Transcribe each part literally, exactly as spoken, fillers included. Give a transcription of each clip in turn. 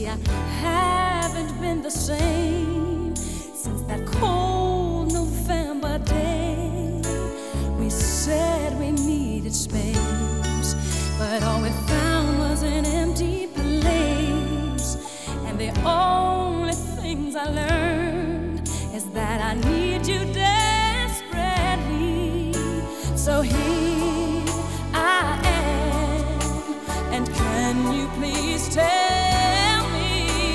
see, I haven't been the same since that cold November day. We said we needed space, but all we found was an empty place. And the only things I learned is that I need you desperately. So here I am, and can you please tell me,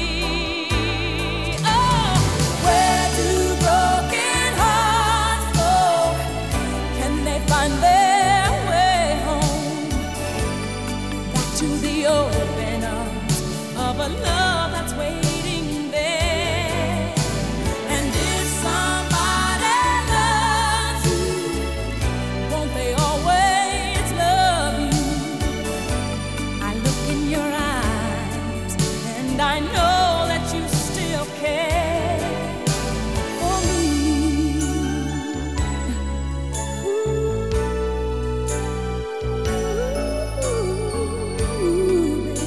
oh, where do broken hearts go? Can they find their way home? Back to the open arms of a love that's waiting there. And if somebody loves you, won't they always love you? I look in your eyes and I know that you still care for me. Ooh, baby.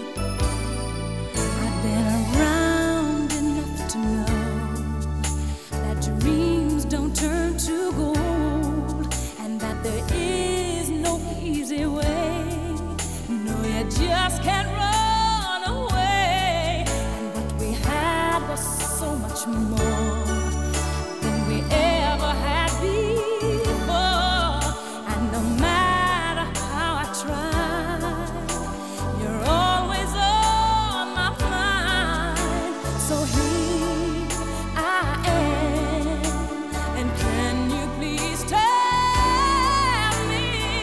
I've been around enough to know that dreams don't turn to gold, and that there is no easy way. No, you just can't run away. And what we had was so much more than we ever had before. And no matter how I try, you're always on my mind. So here I am, and can you please tell me,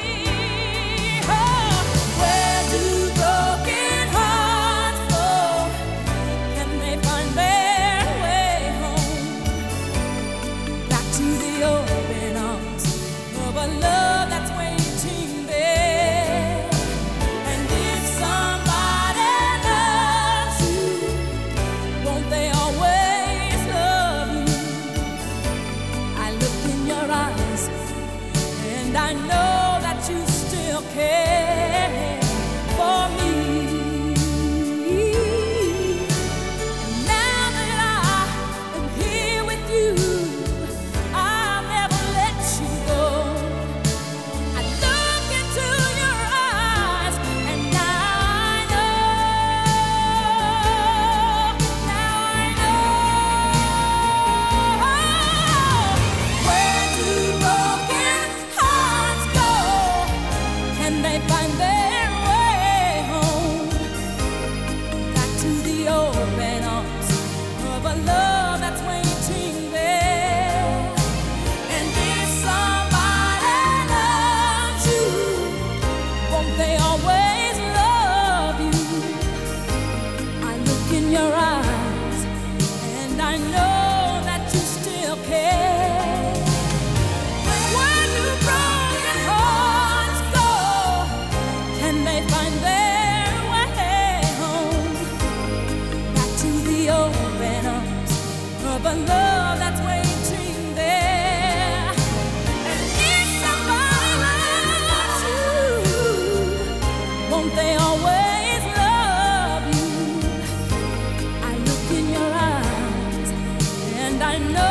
oh, where do broken hearts go? Can they find their way home? Back to the open arms of a love that's waiting there. And if somebody loves you, won't they always love you? I look in your eyes and I know that you still care for me. And now that I am here with you, I'll never let you go. I look into your eyes and now I know, now I know. Where do broken hearts go? Can they find their way home? Back to the open arms of a love that's waiting there. And if somebody loves you, won't they always love you? I look in your eyes and I know that you still care. Where do broken hearts go? Can they find their way home? Back to the open arms of a love that's waiting there. And if somebody loves you, won't they always love you? I look in your eyes and I know